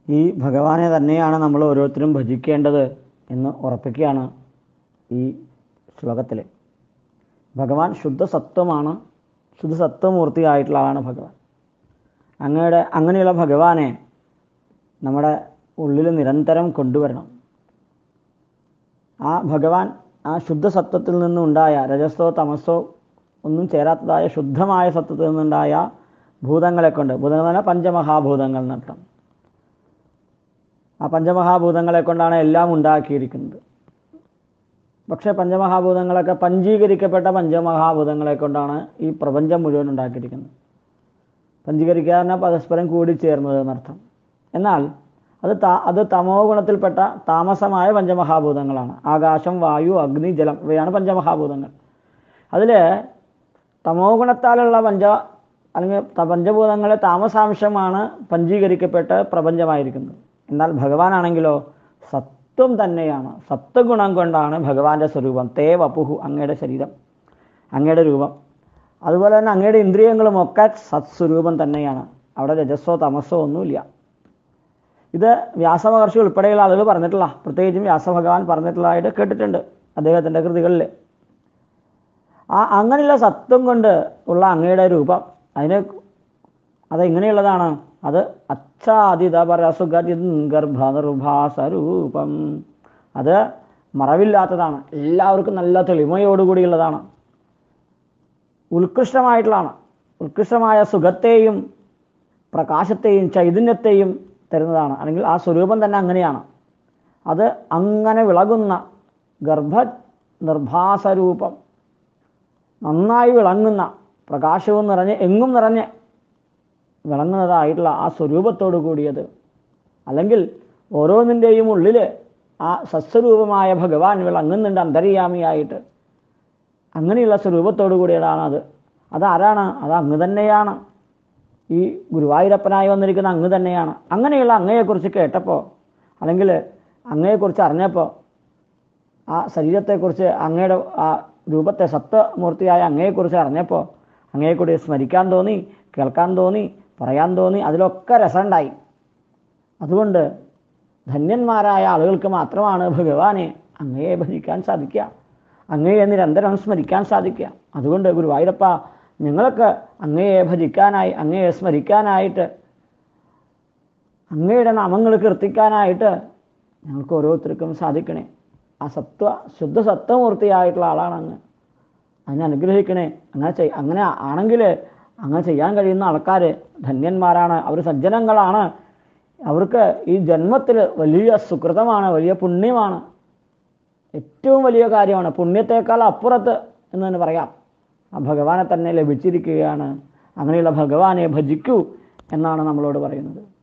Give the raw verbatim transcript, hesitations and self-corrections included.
ഈ ഭഗവാനെ തന്നെയാണ് നമ്മൾ ഓരോരുത്തരും ഭജിക്കേണ്ടത് എന്ന് ഉറപ്പിക്കുകയാണ് ഈ ശ്ലോകത്തിൽ. ഭഗവാൻ ശുദ്ധസത്വമാണ്, ശുദ്ധസത്വമൂർത്തിയായിട്ടുള്ള ആളാണ് ഭഗവാൻ. അങ്ങയുടെ അങ്ങനെയുള്ള ഭഗവാനെ നമ്മുടെ ഉള്ളിൽ നിരന്തരം കൊണ്ടുവരണം. ആ ഭഗവാൻ ആ ശുദ്ധസത്വത്തിൽ നിന്നുണ്ടായ, രജസ്സോ തമസ്സോ ഒന്നും ചേരാത്തതായ ശുദ്ധമായ സത്വത്തിൽ നിന്നുണ്ടായ ഭൂതങ്ങളെ കൊണ്ട്, ഭൂതങ്ങൾ എന്ന് പറഞ്ഞാൽ പഞ്ചമഹാഭൂതങ്ങൾ എന്നർത്ഥം. ആ പഞ്ചമഹാഭൂതങ്ങളെ കൊണ്ടാണ് എല്ലാം ഉണ്ടാക്കിയിരിക്കുന്നത്. പക്ഷേ പഞ്ചമഹാഭൂതങ്ങളൊക്കെ പഞ്ചീകരിക്കപ്പെട്ട പഞ്ചമഹാഭൂതങ്ങളെ കൊണ്ടാണ് ഈ പ്രപഞ്ചം മുഴുവൻ ഉണ്ടാക്കിയിരിക്കുന്നത്. പഞ്ചീകരിക്കുക പറഞ്ഞാൽ പരസ്പരം കൂടിച്ചേർന്നത് എന്നർത്ഥം. എന്നാൽ അത് താ അത് തമോ ഗുണത്തിൽപ്പെട്ട താമസമായ പഞ്ചമഹാഭൂതങ്ങളാണ്. ആകാശം, വായു, അഗ്നി, ജലം ഇവയാണ് പഞ്ചമഹാഭൂതങ്ങൾ. അതിൽ തമോ ഗുണത്താലുള്ള പഞ്ച അല്ലെങ്കിൽ പഞ്ചഭൂതങ്ങളെ താമസാംശമാണ് പഞ്ചീകരിക്കപ്പെട്ട് പ്രപഞ്ചമായിരിക്കുന്നത്. എന്നാൽ ഭഗവാനാണെങ്കിലോ സത്വം തന്നെയാണ്, സത്വഗുണം കൊണ്ടാണ് ഭഗവാന്റെ സ്വരൂപം. തേ വപുഹു, അങ്ങയുടെ ശരീരം, അങ്ങയുടെ രൂപം, അതുപോലെ തന്നെ അങ്ങയുടെ ഇന്ദ്രിയങ്ങളും ഒക്കെ സത്സ്വരൂപം തന്നെയാണ്. അവിടെ രജസ്സോ തമസ്സോ ഒന്നുമില്ല. ഇത് വ്യാസമഹർഷി ഉൾപ്പെടെയുള്ള ആളുകൾ പറഞ്ഞിട്ടുള്ള, പ്രത്യേകിച്ചും വ്യാസഭഗവാൻ പറഞ്ഞിട്ടുള്ളതായിട്ട് കേട്ടിട്ടുണ്ട് അദ്ദേഹത്തിൻ്റെ കൃതികളിൽ. ആ അങ്ങനെയുള്ള സത്വം കൊണ്ട് ഉള്ള അങ്ങയുടെ രൂപം, അതിന് അതെങ്ങനെയുള്ളതാണ്? അത് അച്ഛാദിത പരസുഗതി ഗർഭനിർഭാസരൂപം, അത് മറവില്ലാത്തതാണ്, എല്ലാവർക്കും നല്ല തെളിമയോടുകൂടിയുള്ളതാണ്, ഉത്കൃഷ്ടമായിട്ടുള്ളതാണ്. ഉത്കൃഷ്ടമായ സുഖത്തെയും പ്രകാശത്തെയും ചൈതന്യത്തെയും തരുന്നതാണ്. അല്ലെങ്കിൽ ആ സ്വരൂപം തന്നെ അങ്ങനെയാണ്. അത് അങ്ങനെ വിളകുന്ന ഗർഭ നിർഭാസരൂപം, നന്നായി വിളങ്ങുന്ന, പ്രകാശവും നിറഞ്ഞ് എങ്ങും നിറഞ്ഞ് വിളങ്ങുന്നതായിട്ടുള്ള ആ സ്വരൂപത്തോടു കൂടിയത്, അല്ലെങ്കിൽ ഓരോന്നിൻ്റെയും ഉള്ളിൽ ആ സസ്വരൂപമായ ഭഗവാൻ വിളങ്ങുന്നുണ്ട് അന്തര്യാമിയായിട്ട്. അങ്ങനെയുള്ള സ്വരൂപത്തോടു കൂടിയതാണ് അത്. അതാരാണ്? അത് അങ്ങ് തന്നെയാണ്. ഈ ഗുരുവായൂരപ്പനായി വന്നിരിക്കുന്ന അങ്ങ് തന്നെയാണ്. അങ്ങനെയുള്ള അങ്ങയെക്കുറിച്ച് കേട്ടപ്പോൾ, അല്ലെങ്കിൽ അങ്ങയെക്കുറിച്ച് അറിഞ്ഞപ്പോൾ, ആ ശരീരത്തെക്കുറിച്ച്, അങ്ങയുടെ ആ രൂപത്തെ, സത്വമൂർത്തിയായ അങ്ങയെക്കുറിച്ച് അറിഞ്ഞപ്പോൾ അങ്ങയെക്കൂടി സ്മരിക്കാൻ തോന്നി, കേൾക്കാൻ തോന്നി, പറയാൻ തോന്നി, അതിലൊക്കെ രസമുണ്ടായി. അതുകൊണ്ട് ധന്യന്മാരായ ആളുകൾക്ക് മാത്രമാണ് ഭഗവാനെ, അങ്ങയെ ഭജിക്കാൻ സാധിക്കുക, അങ്ങയെ നിരന്തരം സ്മരിക്കാൻ സാധിക്കുക. അതുകൊണ്ട് ഗുരുവായൂരപ്പ, ഞങ്ങൾക്ക് അങ്ങയെ ഭജിക്കാനായി, അങ്ങയെ സ്മരിക്കാനായിട്ട്, അങ്ങയുടെ നാമങ്ങൾ കീർത്തിക്കാനായിട്ട് ഞങ്ങൾക്ക് ഓരോരുത്തർക്കും സാധിക്കണേ. ആ സത്വ ശുദ്ധ സത്വമൂർത്തിയായിട്ടുള്ള ആളാണ് അങ്ങ്. അതിനെ അനുഗ്രഹിക്കണേ. അങ്ങനെ ചെയ് അങ്ങനെ ആണെങ്കിൽ അങ്ങനെ ചെയ്യാൻ കഴിയുന്ന ആൾക്കാർ ധന്യന്മാരാണ്, അവർ സജ്ജനങ്ങളാണ്. അവർക്ക് ഈ ജന്മത്തിൽ വലിയ സുകൃതമാണ്, വലിയ പുണ്യമാണ്, ഏറ്റവും വലിയ കാര്യമാണ്. പുണ്യത്തേക്കാൾ അപ്പുറത്ത് എന്ന് തന്നെ പറയാം. ആ ഭഗവാനെ തന്നെ ലഭിച്ചിരിക്കുകയാണ്. അങ്ങനെയുള്ള ഭഗവാനെ ഭജിക്കൂ എന്നാണ് നമ്മളോട് പറയുന്നത്.